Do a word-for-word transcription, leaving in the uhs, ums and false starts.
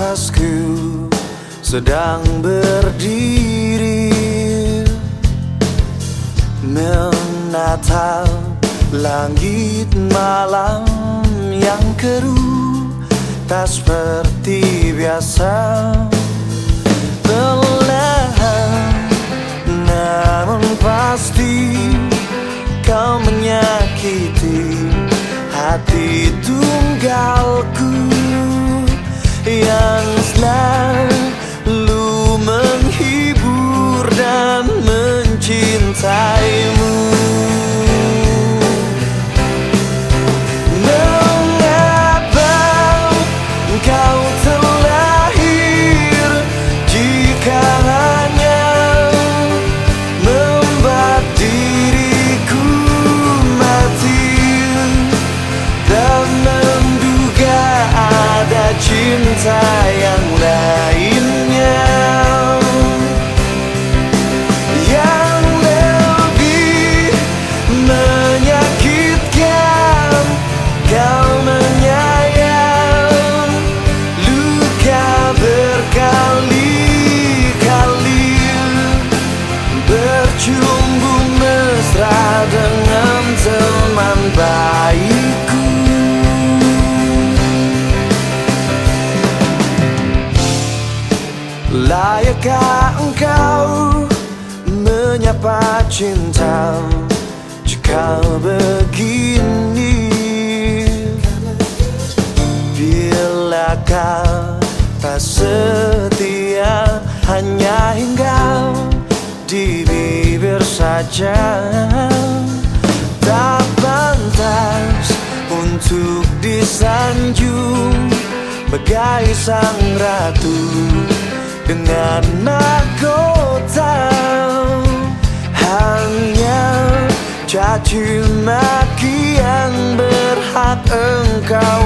atasku sedang berdiri, menatap langit malam yang keruh, tak seperti biasa. Perlahan namun pasti kau menyakiti hati tunggalku yang selalu menghibur dan mencintaimu. Mengapa kau terlahir jika hanya membuat diriku mati dan menduga ada cinta yang lainnya yang lebih menyakitkan. Kau menyayang luka berkali-kali, bercumbu mesra dengan teman baikku. Layakkah engkau menyapa cinta jika begini? Bilakah tak setia hanya hingga di bibir saja, tak pantas untuk disanjung bagai sang ratu dengan mahkota. Hanya caci maki yang berhak engkau